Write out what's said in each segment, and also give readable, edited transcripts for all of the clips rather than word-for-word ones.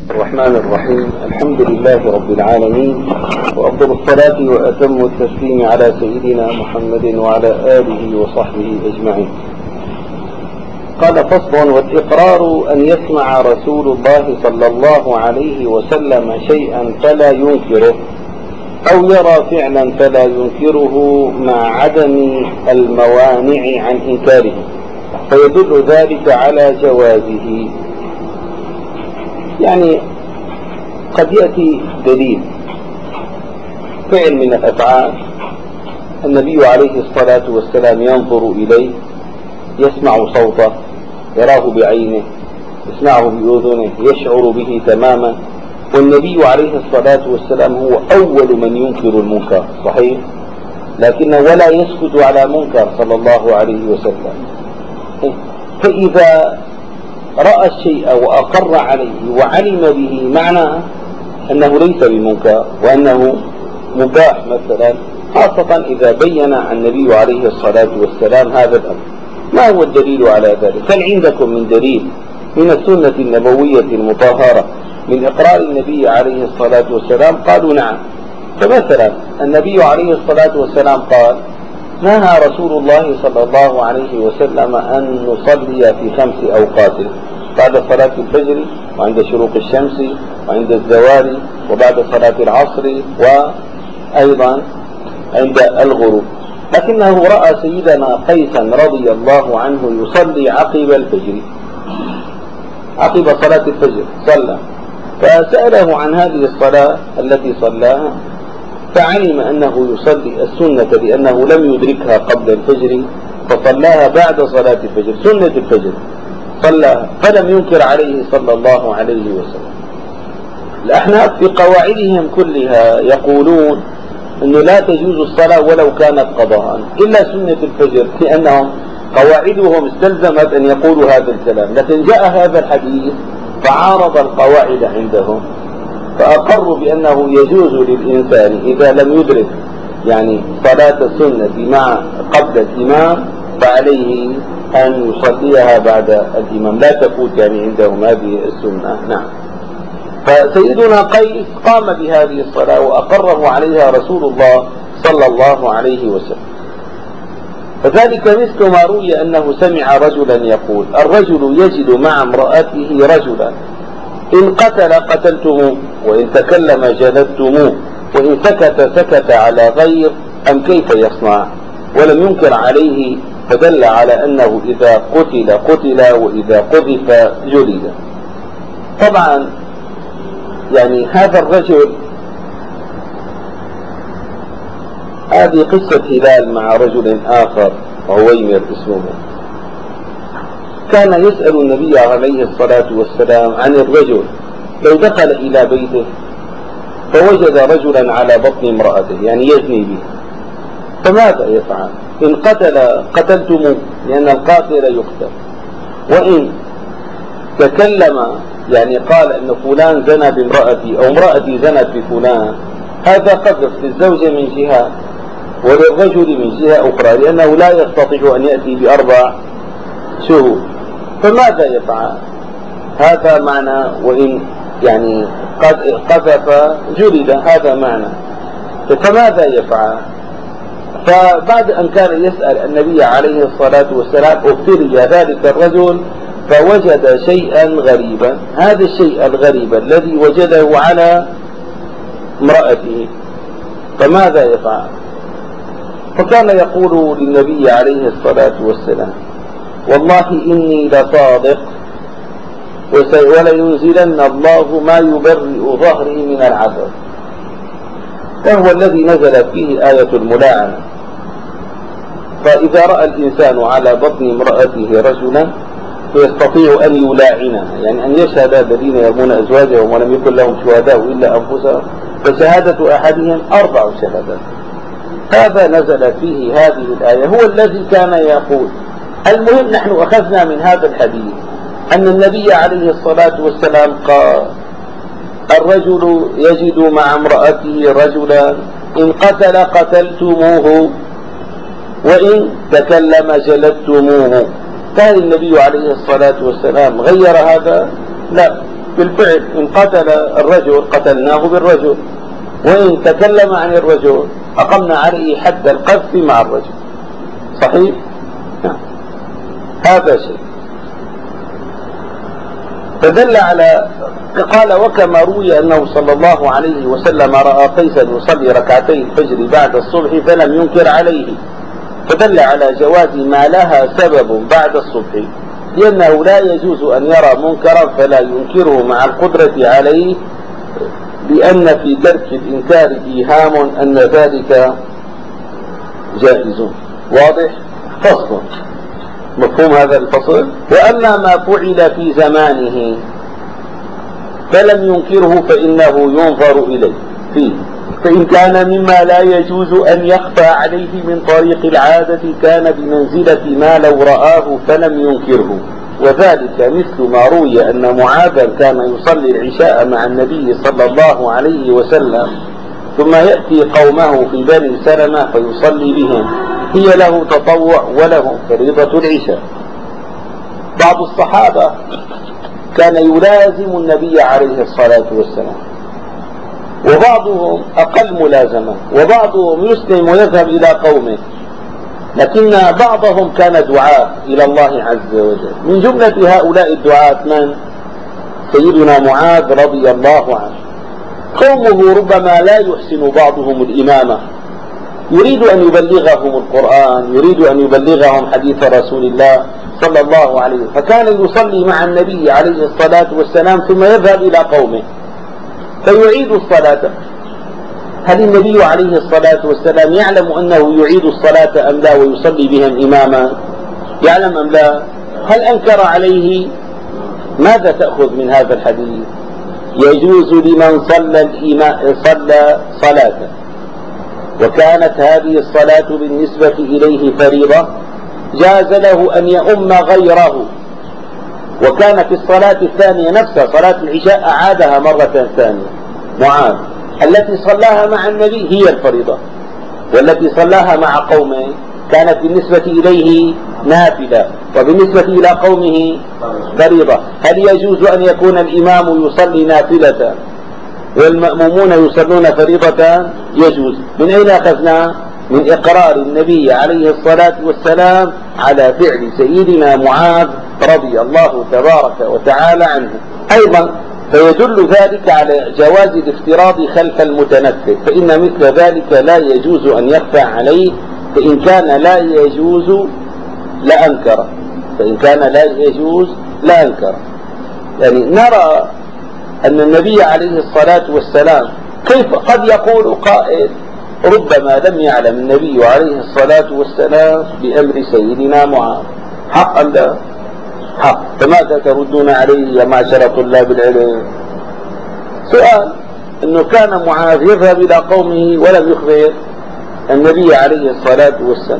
الرحمن الرحيم. الحمد لله رب العالمين، وأفضل الصلاة وأتم التسليم على سيدنا محمد وعلى آله وصحبه أجمعين. قال: فصل: والإقرار أن يسمع رسول الله صلى الله عليه وسلم شيئا فلا ينكره، أو يرى فعلا فلا ينكره مع عدم الموانع عن إنكاره، فيدل ذلك على جوازه. يعني قد يأتي دليل فعل من الأفعال النبي عليه الصلاة والسلام ينظر إليه، يسمع صوته، يراه بعينه، يسمعه بأذنه، يشعر به تماما، والنبي عليه الصلاة والسلام هو أول من ينكر المنكر، صحيح، لكنه ولا يسكت على منكر صلى الله عليه وسلم. فإذا رأى الشيء وأقر عليه وعلم به، معناه أنه ليس بمنكر وأنه مباح مثلا، خاصة إذا بين عن النبي عليه الصلاة والسلام هذا الأمر. ما هو الدليل على ذلك؟ هل عندكم من دليل من السنة النبوية المطهرة من إقرار النبي عليه الصلاة والسلام؟ قالوا نعم. فمثلا النبي عليه الصلاة والسلام قال: نهى رسول الله صلى الله عليه وسلم أن نصلي في 5 أوقات: بعد صلاة الفجر، وعند شروق الشمس، وعند الزوال، وبعد صلاة العصر، وأيضا عند الغروب. لكنه رأى سيدنا قيسا رضي الله عنه يصلي عقب الفجر، عقب صلاة الفجر صلى، فسأله عن هذه الصلاة التي صلاها، فعلم أنه يصلي السنة لأنه لم يدركها قبل الفجر، فصلاها بعد صلاة الفجر، سنة الفجر صلاها، فلم ينكر عليه صلى الله عليه وسلم. الأحناف في قواعدهم كلها يقولون أنه لا تجوز الصلاة ولو كانت قضاء إلا سنة الفجر، لأنهم قواعدهم استلزمت أن يقولوا هذا الكلام، لكن جاء هذا الحديث فعارض القواعد عندهم، فأقروا بأنه يجوز للإنسان إذا لم يدرك يعني صلاة السنة مع قبل الإمام فعليه أن يصليها بعد الإمام، لا تفوت يعني عندهم هذه السنة. نعم. فسيدنا قيس قام بهذه الصلاة وأقره عليها رسول الله صلى الله عليه وسلم. فذلك مثل ما روي أنه سمع رجلا يقول: الرجل يجد مع امرأته رجلا، إن قتل قتلتموه، وإن تكلم جلدتموه، وإن سكت سكت على غير، أم كيف يصنع؟ ولم ينكر عليه، فدل على أنه إذا قتل قتل، وإذا قذف جلد. طبعا يعني هذا الرجل، هذه قصة هلال مع رجل آخر عويمر اسمه، كان يسأل النبي عليه الصلاة والسلام عن الرجل لو دخل إلى بيته فوجد رجلا على بطن امرأته، يعني يزني به، فماذا يفعل؟ إن قتل قتلتموه لأن القاتل يقتل، وإن تكلم يعني قال أن فلان زنى بامرأتي أو امرأتي زنت بفلان، هذا قذف للزوجة من جهة وللرجل من جهة أخرى، لأنه لا يستطيع أن يأتي ب4 شهود، فماذا يفعل؟ هذا معنى وإن يعني قذف جلد، هذا معنى. فماذا يفعل؟ فبعد أن كان يسأل النبي عليه الصلاة والسلام ابتلي ذلك الرجل فوجد شيئا غريبا، هذا الشيء الغريب الذي وجده على امرأته، فماذا يفعل؟ فكان يقول للنبي عليه الصلاة والسلام: والله إني لصادق، ولينزلن الله ما يبرئ ظهري من العذاب. وهو الذي نزلت فيه آية الملاعنة. فإذا رأى الإنسان على بطن امرأته رجلا فيستطيع أن يلاعنها، يعني أن يشهد الذين يرمون أزواجهم ولم يكن لهم شهداء إلا أنفسهم، فشهادة أحدهم 4 شهادات. هذا نزل فيه هذه الآية، هو الذي كان يقول. المهم نحن أخذنا من هذا الحديث أن النبي عليه الصلاة والسلام قال: الرجل يجد مع امرأته رجلا، إن قتل قتلتموه، وإن تكلم جلدتموه. كان النبي عليه الصلاة والسلام غير هذا؟ لا، بالفعل إن قتل الرجل قتلناه بالرجل، وإن تكلم عن الرجل أقمنا عليه حد القذف مع الرجل. صحيح؟ هذا شيء. فدل على قال وكما روي أنه صلى الله عليه وسلم رأى قيسا يصلي ركعتي الفجر بعد الصبح فلم ينكر عليه، فدل على جواز ما لها سبب بعد الصبح، لأنه لا يجوز أن يرى منكرا فلا ينكره مع القدرة عليه، لأن في ترك الإنكار إيهام أن ذلك جائز. واضح؟ فصل. مفهوم هذا الفصل؟ وأما ما فعل في زمانه فلم ينكره فإنه ينظر إليه فيه، فإن كان مما لا يجوز أن يخفى عليه من طريق العادة كان بمنزلة ما لو رآه فلم ينكره، وذلك مثل ما روي أن معاذا كان يصلي العشاء مع النبي صلى الله عليه وسلم ثم يأتي قومه في بني سلمة فيصلي بهم، هي له تطوع ولهم فريضة العشاء. بعض الصحابة كان يلازم النبي عليه الصلاة والسلام، وبعضهم أقل ملازمة، وبعضهم يسلم ويذهب إلى قومه، لكن بعضهم كان دعاة إلى الله عز وجل. من جملة هؤلاء الدعاة من؟ سيدنا معاذ رضي الله عنه. قومه ربما لا يحسن بعضهم الإمامة، يريد أن يبلغهم القرآن، يريد أن يبلغهم حديث رسول الله صلى الله عليه وسلم، فكان يصلي مع النبي عليه الصلاة والسلام ثم يذهب إلى قومه فيعيد الصلاة. هل النبي عليه الصلاة والسلام يعلم أنه يعيد الصلاة أم لا ويصلي بهم إماما؟ يعلم أم لا؟ هل أنكر عليه؟ ماذا تأخذ من هذا الحديث؟ يجوز لمن صلى صلاة وكانت هذه الصلاة بالنسبة إليه فريضة جاز له أن يؤم غيره، وكان في الصلاة الثانية نفسها صلاة العشاء أعادها مرة ثانية معاذ، التي صلاها مع النبي هي الفريضة، والتي صلاها مع قومه كانت بالنسبة إليه نافلة وبالنسبة إلى قومه فريضة. هل يجوز أن يكون الإمام يصلي نافلة والمأمومون يصلون فريضة؟ يجوز. من أين أخذنا؟ من إقرار النبي عليه الصلاة والسلام على فعل سيدنا معاذ رضي الله تبارك وتعالى عنه. أيضا فيدل ذلك على جواز الافتراض خلف المتنفل، فإن مثل ذلك لا يجوز أن يخفى عليه، فإن كان لا يجوز لأنكر، فإن كان لا يجوز لأنكر. يعني نرى أن النبي عليه الصلاة والسلام كيف قد يقول قائل ربما لم يعلم النبي عليه الصلاة والسلام بأمر سيدنا معاذ، حق أم لا؟ حق. فماذا تردون عليه يا معشر طلاب العلم؟ سؤال، أنه كان معاذ يذهب إلى قومه ولم يخبر النبي عليه الصلاة والسلام.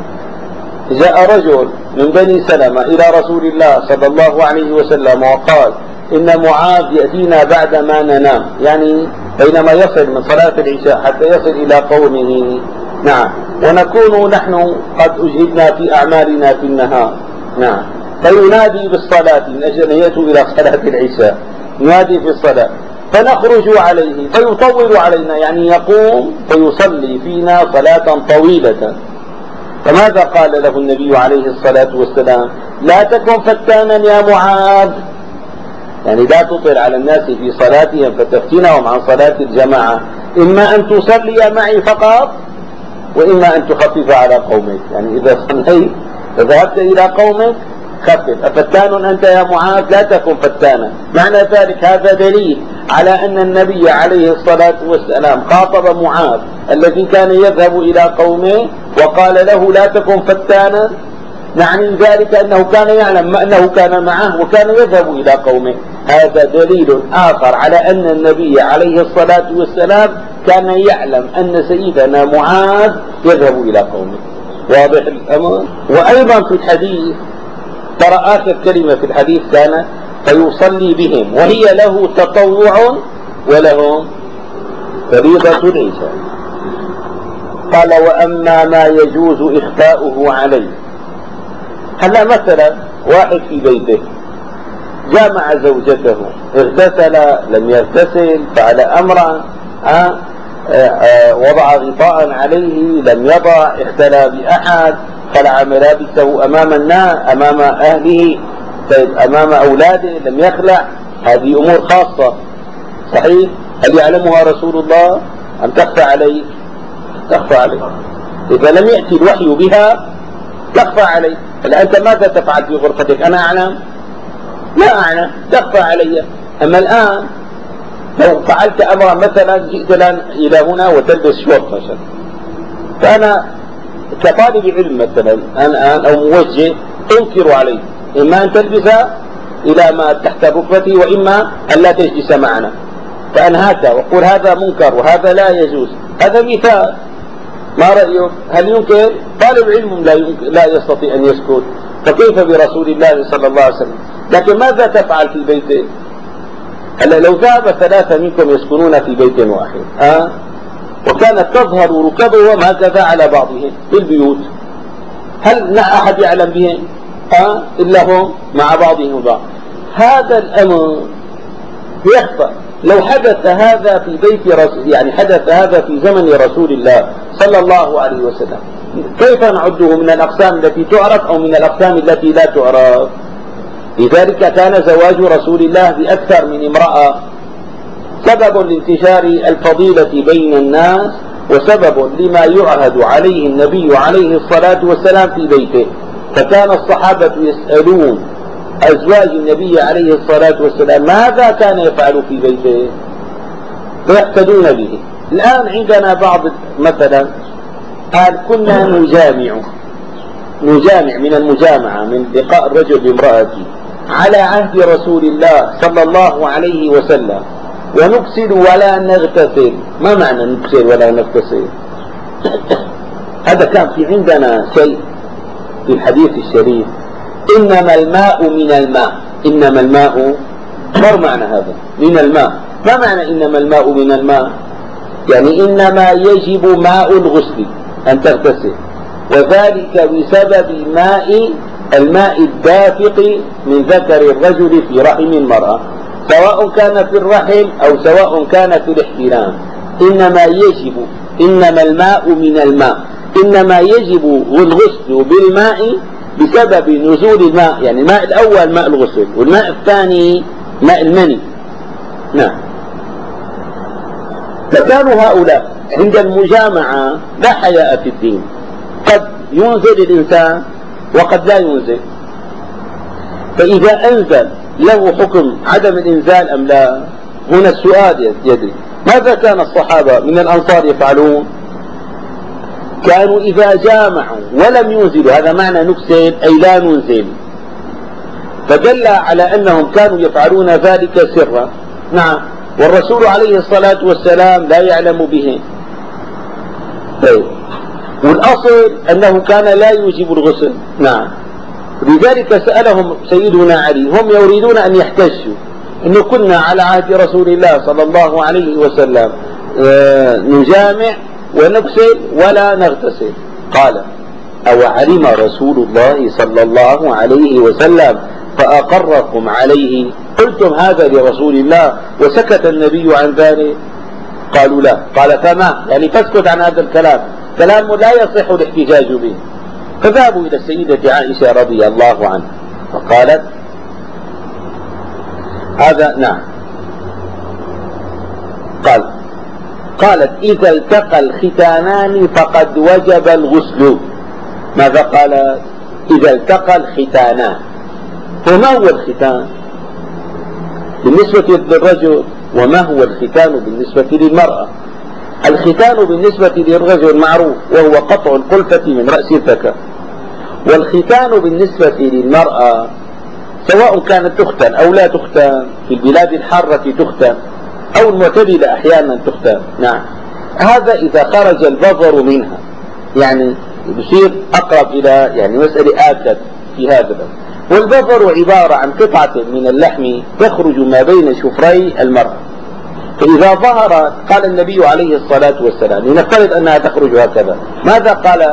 جاء رجل من بني سلمة إلى رسول الله صلى الله عليه وسلم وقال إن معاذ يأتينا بعد ما ننام، يعني بينما يصل من صلاة العشاء حتى يصل إلى قومه، نعم، ونكون نحن قد أجهدنا في أعمالنا في النهار، نعم، فينادي بالصلاة من أجل أن يأتوا إلى صلاة العشاء، ينادي في الصلاة فنخرج عليه فيطول علينا، يعني يقوم فيصلي فينا صلاة طويلة. فماذا قال له النبي عليه الصلاة والسلام؟ لا تكن فتانا يا معاذ، يعني لا تطل على الناس في صلاتهم فتفتنهم عن صلاة الجماعة، إما أن تصلي معي فقط وإما أن تخفف على قومك، يعني إذا صليت فذهبت إلى قومك خفف. أفتان أنت يا معاذ؟ لا تكن فتانا. معنى ذلك هذا دليل على أن النبي عليه الصلاة والسلام خاطب معاذ الذي كان يذهب إلى قومه وقال له لا تكن فتانا، يعني ذلك أنه كان يعلم أنه كان معه وكان يذهب إلى قومه. هذا دليل آخر على أن النبي عليه الصلاة والسلام كان يعلم أن سيدنا معاذ يذهب إلى قومه. واضح الأمر؟ وأيضا في الحديث ترى آخر كلمة في الحديث كان فيصلي بهم، وهي له تطوع ولهم فريضة العشاء. قال وأما ما يجوز إخفاؤه عليه، هلا مثلا واحد في بيته جامع زوجته، اغتسل لم يغتسل، فعل أمرا، وضع غطاء عليه لم يضع، اختلى بأحد، خلع ملابسه أمام الناس، أمام أهله، طيب أمام أولاده لم يخلع، هذه أمور خاصة. صحيح؟ هل يعلمها رسول الله أم تخفى عليه؟ تخفى عليه. إذا لم يأتي الوحي بها تخفى عليه. هل أنت ماذا تفعل في غرفتك؟ أنا أعلم؟ لا أعلم، تخفى علي. أما الآن لو فعلت أمرا، مثلا جئت إلى هنا وتلبس شورت مثلا، فأنا كطالب علم مثلا الآن أو موجه أنكر عليه، إما أن تلبس إلى ما تحت ركبتي، وإما أن لا تجلس معنا، فأنهاك وقول هذا منكر وهذا لا يجوز. هذا مثال. ما رأيك؟ هل يمكن؟ طالب علم لا يستطيع أن يسكت، فكيف برسول الله صلى الله عليه وسلم؟ لكن ماذا تفعل في بيته؟ هلا لو ذهب ثلاثة منكم يسكنون في بيت واحد، وكانت تظهر ركبهم هكذا على بعضهم في البيوت، هل أحد يعلم بهم؟ إلا هم مع بعضهم بعض. هذا الأمر يخفى. لو حدث هذا في بيت يعني حدث هذا في زمن رسول الله صلى الله عليه وسلم، كيف نعده من الأقسام التي تعرف أو من الأقسام التي لا تعرف؟ لذلك كان زواج رسول الله بأكثر من امرأة سبب لانتشار الفضيلة بين الناس، وسبب لما يعهد عليه النبي عليه الصلاة والسلام في بيته. فكان الصحابة يسألون أزواج النبي عليه الصلاة والسلام ماذا كان يفعل في بيته، فيقتدون به. الآن عندنا بعض مثلا قال كنا نجامع من المجامعة، من لقاء الرجل بامرأته على عهد رسول الله صلى الله عليه وسلم، ونغسل ولا نغتسل. ما معنى نغسل ولا نغتسل؟ هذا كان في عندنا شيء في الحديث الشريف، إنما الماء من الماء. إنما الماء، ما معنى هذا؟ من الماء. ما معنى إنما الماء من الماء؟ يعني إنما يجب ماء الغسل أن تغتسل، وذلك بسبب الماء الدافق من ذكر الرجل في رحم المرأة، سواء كان في الرحم أو سواء كان في الاحتلام. إنما الماء من الماء، إنما يجب الغسل بالماء بسبب نزول الماء. يعني الماء الأول ماء الغسل، والماء الثاني ماء المني. نعم. فكانوا هؤلاء عند المجامعة لا حياء في الدين، قد ينزل الإنسان وقد لا ينزل. فإذا أنزل له حكم عدم الإنزال أم لا؟ هنا السؤال يدري. ماذا كان الصحابة من الأنصار يفعلون؟ كانوا إذا جامعوا ولم ينزلوا، هذا معنى نغسل أي لا ننزل، فدل على أنهم كانوا يفعلون ذلك سرا. نعم. والرسول عليه الصلاة والسلام لا يعلم به. طيب. والأصل أنه كان لا يوجب الغسل. نعم. لذلك سألهم سيدنا علي، هم يريدون أن يحتجوا إنه كنا على عهد رسول الله صلى الله عليه وسلم نجامع ونغسل ولا نغتسل. قال: أو علم رسول الله صلى الله عليه وسلم فأقركم عليه؟ قلتم هذا لرسول الله وسكت النبي عن ذلك؟ قالوا: لا. قال: فما يعني فاسكت عن هذا الكلام، كلام لا يصح الاحتجاج به. فذهبوا إلى السيدة عائشة رضي الله عنها فقالت هذا. نعم. قالت: إذا التقى الختانان فقد وجب الغسل. ماذا قالت؟ إذا التقى الختانان. وما هو الختان بالنسبة للرجل، وما هو الختان بالنسبة للمرأة؟ الختان بالنسبة للرجل معروف، وهو قطع القلفة من رأس الذكر. والختان بالنسبة للمرأة سواء كانت تختن أو لا تختن، في البلاد الحارة تختن أو المعتدلة أحيانا تختن. نعم. هذا إذا خرج البظر منها، يعني يصير أقرب إلى يعني مسألة آكد في هذا. والبظر عبارة عن قطعة من اللحم تخرج ما بين شفري المرأة، فإذا ظهرت قال النبي عليه الصلاة والسلام، لنفترض أنها تخرج هكذا، ماذا قال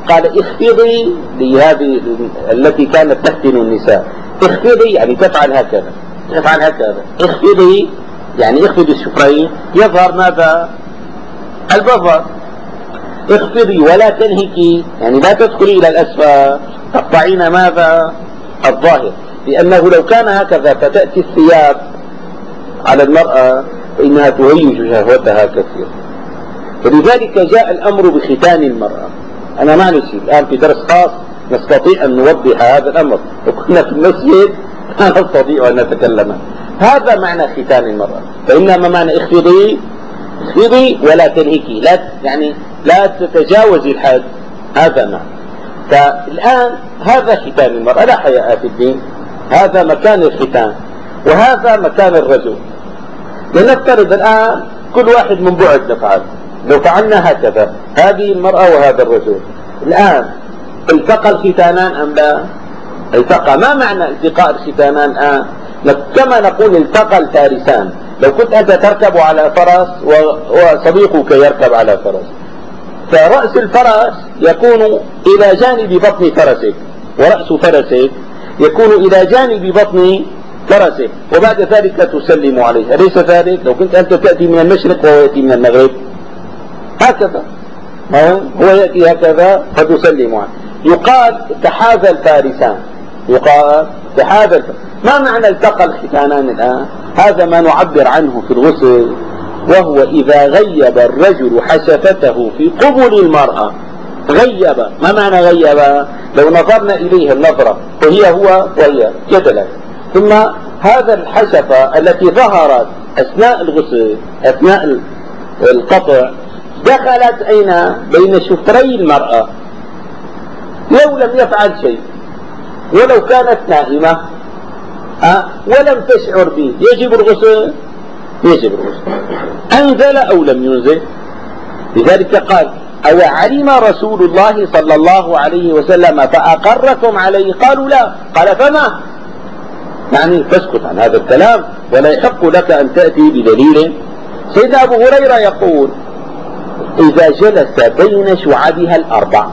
قال اخفضي لهذه التي كانت تفتن النساء، اخفضي يعني تفعل هكذا، تفعل هكذا، اخفضي يعني اخفضي الشفرين يظهر ماذا؟ البظر. اخفضي ولا تنهكي يعني لا تدخلي الى الاسفل، تقطعين ماذا؟ الظاهر، لانه لو كان هكذا فتأتي الثياب على المرأة فإنها تهيج شهوتها كثيرا. ولذلك جاء الأمر بختان المرأة. أنا معلش الآن في درس خاص نستطيع أن نوضح هذا الأمر، وكنا في المسجد لا نستطيع أن نتكلم. هذا معنى ختان المرأة، فإنما معنى اخفضي، اخفضي ولا تنهكي، لا يعني لا تتجاوزي الحد، هذا معنى. فالآن هذا ختان المرأة، لا حياء في الدين، هذا مكان الختان وهذا مكان الرجل. لنفترض الآن كل واحد من بعد نفعل، لو فعلنا هكذا هذه المرأة وهذا الرجل، الآن التقى الختانان أم لا؟ التقى. ما معنى التقاء الختانان؟ كما نقول التقى الفارسان. لو كنت أنت تركب على فرس وصديقك يركب على فرس، فرأس الفرس يكون إلى جانب بطن فرسك، ورأس فرسك يكون إلى جانب بطن فرسه، وبعد ذلك تسلم عليه، أليس ذلك؟ لو كنت أنت تأتي من المشرق وهو يأتي من المغرب هكذا، هو يأتي هكذا فتسلم عليه. يقال تحاذى الفارسان، يقال تحاذى ما معنى التقى الختانان الآن؟ هذا ما نعبر عنه في الغسل، وهو إذا غيب الرجل حشفته في قبل المرأة. غيب، ما معنى غيب؟ لو نظرنا إليها النظرة وهي هو وهي جدلا، ثم هذا الحشفة التي ظهرت أثناء الغسل أثناء القطع دخلت أين؟ بين شفري المرأة. لو لم يفعل شيء ولو كانت نائمة ولم تشعر به يجب الغسل؟ يجب الغسل، أنزل أو لم ينزل. لذلك قال أو علم رسول الله صلى الله عليه وسلم فأقركم عليه؟ قالوا لا. قال فما؟ يعني تسكت عن هذا الكلام ولا يحق لك أن تأتي بدليل. سيدنا أبو هريرة يقول إذا جلس بين شعبها الأربع.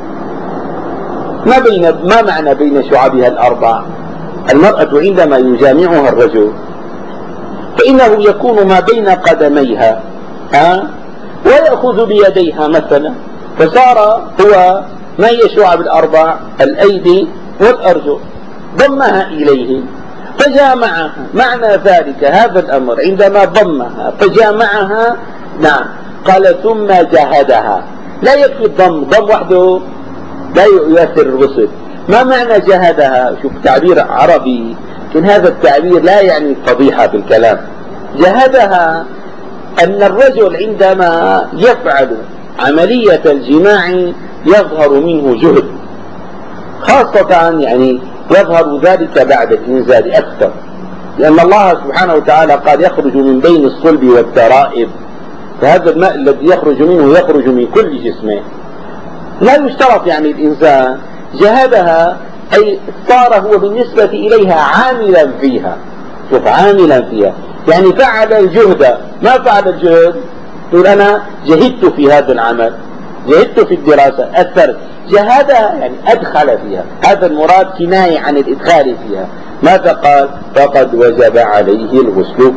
ما معنى بين شعبها الأربع؟ المرأة عندما يجامعها الرجل فإنه يكون ما بين قدميها ويأخذ بيديها مثلا، فصار هو ما هي شعب الأربع؟ الأيدي والأرجل، ضمها إليه فجامعها. معنى ذلك هذا الأمر عندما ضمها فجامعها، نعم، قال ثم جهدها. لا يكفي الضم، ضم وحده لا يؤثر الغسل. ما معنى جهدها؟ شوف تعبير عربي، لكن هذا التعبير لا يعني فضيحة في الكلام. جهدها أن الرجل عندما يفعل عملية الجماع يظهر منه جهد، خاصة يعني يظهر ذلك بعد الإنزال أكثر، لأن الله سبحانه وتعالى قال يخرج من بين الصلب والترائب، فهذا الماء الذي يخرج منه يخرج من كل جسمه. لا يشترط يعني الإنسان جهدها أي صار هو بالنسبة إليها عاملا فيها. شوف، عاملا فيها يعني فعل الجهد. ما فعل الجهد؟ يقول أنا جهدت في هذا العمل، جهدت في الدراسة، أثرت. جهدها يعني أدخل فيها، هذا المراد كناية عن الإدخال فيها. ماذا قال؟ فقد وجب عليه الغسل.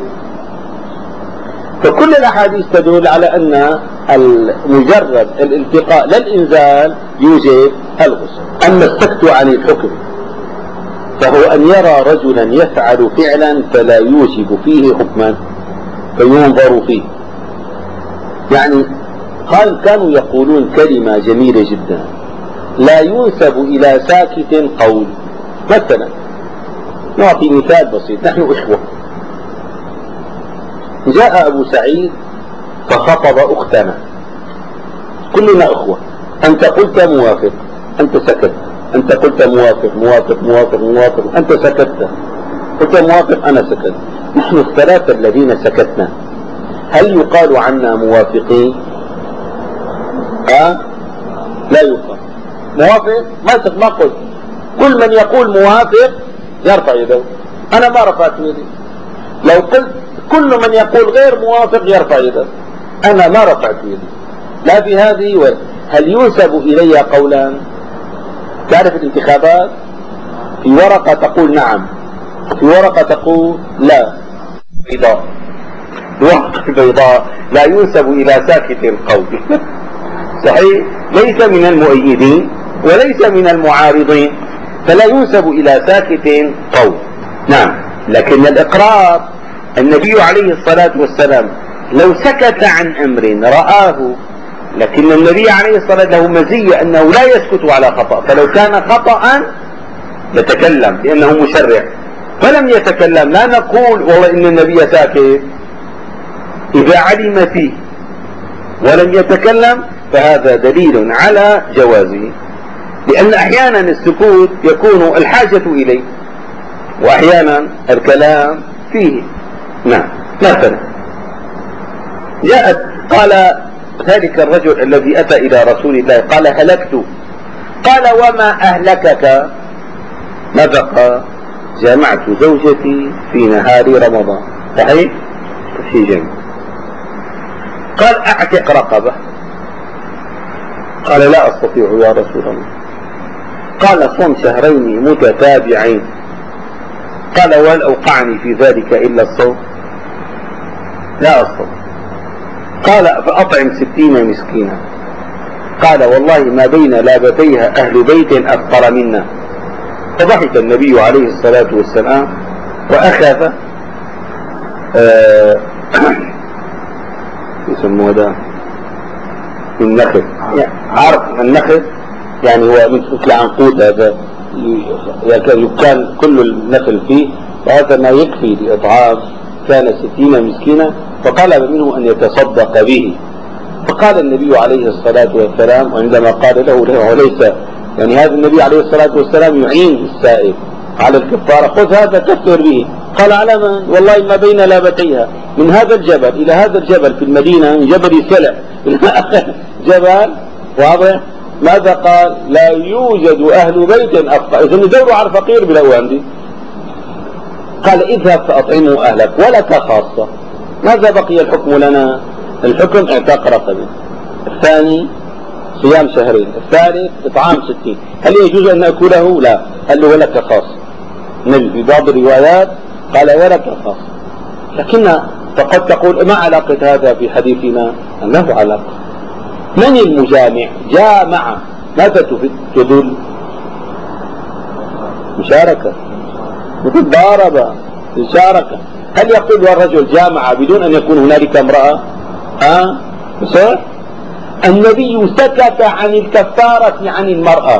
فكل الأحاديث تدل على أن مجرد الالتقاء للإنزال يوجب الغسل. أما السكت عن الحكم فهو أن يرى رجلا يفعل فعلا فلا يوجب فيه حكما فينظر فيه. يعني كانوا يقولون كلمة جميلة جدا، لا ينسب إلى ساكت قول. مثلا نعطي مثال بسيط، نحن إخوة، جاء أبو سعيد فخطب أختنا، كلنا أخوة، أنت قلت موافق، أنت سكت، أنت قلت موافق موافق موافق موافق، أنت سكت، قلت موافق، أنا سكت، نحن الثلاثة الذين سكتنا، هل يقال عنا موافقين؟ لا يقال. موافق ما قلت. كل من يقول موافق يرفع يده، أنا ما رفعت يدي. لو قلت كل من يقول غير موافق يرفع يده، أنا ما رفعت يدي، لا في هذه هل ينسب إلي قولان؟ تعرف الانتخابات في ورقة تقول نعم، في ورقة تقول لا، بيضاء، ورقة بيضاء لا ينسب إلى ساكت القول. صحيح، ليس من المؤيدين وليس من المعارضين، فلا ينسب إلى ساكت قول. نعم، لكن الإقرار النبي عليه الصلاة والسلام لو سكت عن أمر رآه، لكن النبي عليه الصلاة والسلام له مزية أنه لا يسكت على خطأ، فلو كان خطأ يتكلم لأنه مشرع، فلم يتكلم. لا نقول والله إن النبي ساكت، إذا علم فيه ولم يتكلم فهذا دليل على جوازه، لأن أحيانا السكوت يكون الحاجة إليه وأحيانا الكلام فيه. نعم، مثلا قال ذلك الرجل الذي أتى إلى رسول الله قال هلكت، قال وما أهلكك؟ ماذا قال؟ جامعت زوجتي في نهار رمضان. صحيح؟ في جميع. قال أعتق رقبة، قال لا أستطيع يا رسول الله. قال صم شهرين متتابعين، قال وهل أوقعني في ذلك إلا الصوم؟ لا أستطيع. قال فأطعم 60 مسكينا، قال والله ما بين لابتيها أهل بيت أفقر منا. فضحك النبي عليه الصلاة والسلام وأخذ يسموه هذا النخل، عرق النخل، يعني هو مثل عنقود، هذا كان كل النخل فيه، وهذا ما يكفي لإطعام كان 60 مسكينا، فطلب منه أن يتصدق به. فقال النبي عليه الصلاة والسلام، وعندما قال له ليس يعني هذا النبي عليه الصلاة والسلام يعين السائل على الكفارة، خذ هذا كفر به. قال على من؟ والله ما بين لابتيها، من هذا الجبل إلى هذا الجبل في المدينة، من جبل السلع إلى آخر جبل، واضح؟ ماذا قال؟ لا يوجد أهل بيت أفقر. إذن يدوروا على الفقير بلاقوا عندي. قال اذهب فأطعموا أهلك ولك خاصة. ماذا بقي الحكم لنا؟ الحكم اعتاق رقبة، الثاني صيام شهرين، الثالث إطعام 60. هل يجوز أن نأكله؟ لا، قال له ولك خاصة. في بعض الروايات قال ولك خاصة. لكن فقد تقول ما علاقة هذا في حديثنا؟ له علاقة. من المجامع؟ جامع، ماذا تدل؟ مشاركة، مثل ضارب، مشاركة. هل يقول الرجل جامع بدون أن يكون هنالك امرأة؟ صح؟ النبي سكت عن الكفارة عن المرأة،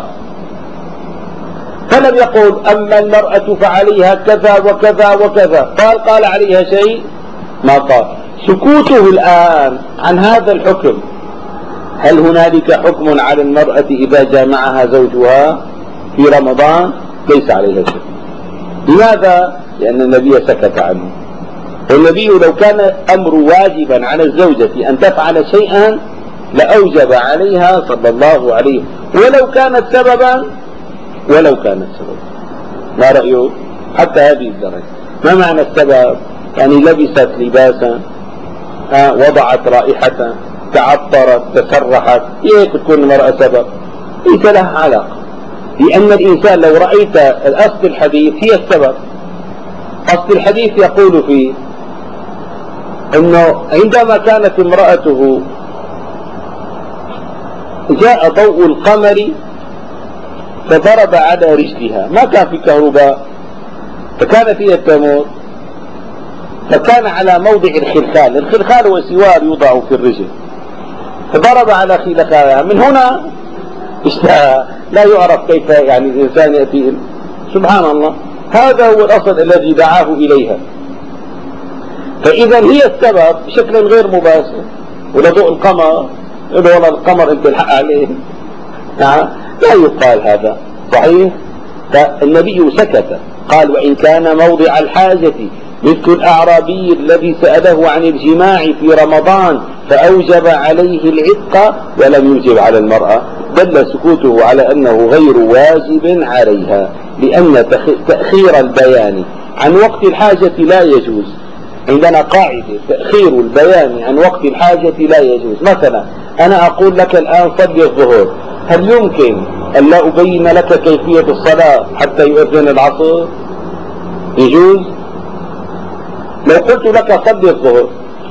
فلم يقول أما المرأة فعليها كذا وكذا وكذا، قال عليها شيء؟ ما قال. سكوته الآن عن هذا الحكم، هل هنالك حكم على المرأة إذا جامعها زوجها في رمضان؟ ليس عليها شيء. لماذا؟ لأن النبي سكت عنه. والنبي لو كان أمر واجبا على الزوجة أن تفعل شيئا لأوجب عليها صلى الله عليه وسلم، ولو كانت سببا، ما رأيه؟ حتى هذه الدرجة. ما معنى السبب؟ يعني لبست لباسا، وضعت رائحة، تعطرت، تسرحت، هيك تكون المرأة سبب؟ ليس لها علاقة، لأن الإنسان لو رأيت أصل الحديث هي السبب. أصل الحديث يقول فيه أنه عندما كانت امرأته جاء ضوء القمر فضرب على رجلها، ما كان في كهرباء فكان فيها التموت، فكان على موضع الخلخال، الخلخال هو سوار يوضع في الرجل، فضرب على خلخالها. من هنا لا يعرف كيف يعني الإنسان يأتي، سبحان الله، هذا هو الأصل الذي دعاه إليها. فإذا هي السبب بشكل غير مباشر. ولضوء القمر يقول والله القمر انت الحق عليه، لا يقال هذا. صحيح؟ فالنبي سكت، قال وإن كان موضع الحاجة، مثل الأعرابي الذي سأله عن الجماع في رمضان فأوجب عليه العتق ولم يوجب على المرأة، دل سكوته على أنه غير واجب عليها، لأن تأخير البيان عن وقت الحاجة لا يجوز. عندنا قاعدة: تأخير البيان عن وقت الحاجة لا يجوز. مثلا أنا أقول لك الآن صلي الظهر، هل يمكن أن لا أبين لك كيفية الصلاة حتى يؤذن العصر؟ يجوز؟ لو قلت لك صلي الظهر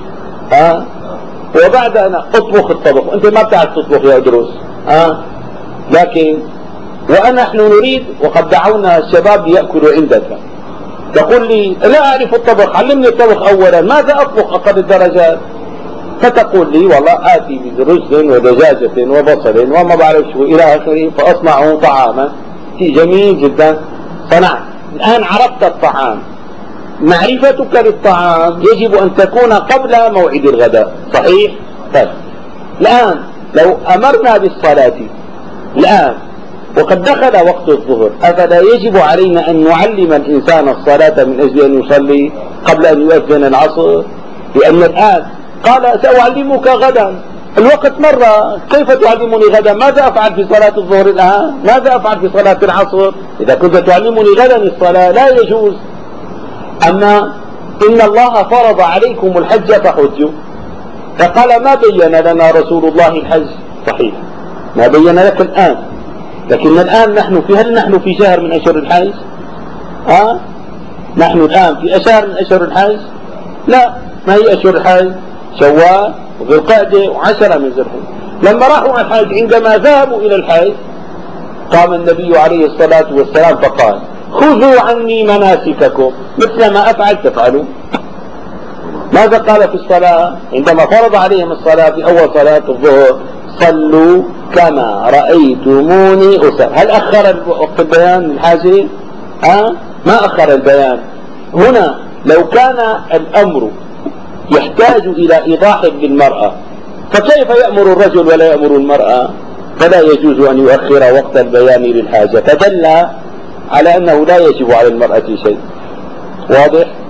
وبعد أن أطبخ الطبخ، أنت ما بتعرف تطبخ يا أدرس لكن ونحن نريد وقد دعونا الشباب ليأكلوا عندك، تقول لي لا أعرف الطبخ، علمني الطبخ أولا، ماذا أطبخ أقل الدرجات؟ فتقول لي والله آتي برز ودجاجة وبصل وما بعرف شو إلى آخره فأصنع طعاما. جميل جدا، صنعت، الآن عرفت الطعام. معرفتك للطعام يجب أن تكون قبل موعد الغداء، صحيح؟ طيب الآن لو أمرنا بالصلاة الآن وقد دخل وقت الظهر، أفلا يجب علينا أن نعلم الإنسان الصلاة من أجل أن يصلي قبل أن يؤذن العصر؟ لأن الآن قال سأعلمك غدا، الوقت مر، كيف تعلمني غدا؟ ماذا أفعل في صلاة الظهر الآن؟ ماذا أفعل في صلاة العصر؟ إذا كنت تعلمني غدا الصلاة لا يجوز. أما إن الله فرض عليكم الحج فحجوا، فقال ما بين لنا رسول الله الحج، صحيح ما بين لك الآن، لكن الآن هل نحن في شهر من أشهر الحج؟ نحن الآن في أشهر من أشهر الحج؟ لا، ما هي أشهر الحج؟ شوال وذو القعدة وعشرة من ذي الحجة. لما راحوا الحج، عندما ذهبوا إلى الحج قام النبي عليه الصلاة والسلام فقال خذوا عني مناسككم مثل ما أفعل تفعلوا. ماذا قال في الصلاة عندما فرض عليهم الصلاة في أول صلاة الظهر؟ صلوا كما رأيتموني أصلي. هل أخر وقت البيان للحاجة؟ ما أخر البيان. هنا لو كان الأمر يحتاج إلى إيضاح للمرأة، فكيف يأمر الرجل ولا يأمر المرأة؟ فلا يجوز أن يؤخر وقت البيان للحاجة، فدل على أنه لا يجب على المرأة شيء. واضح؟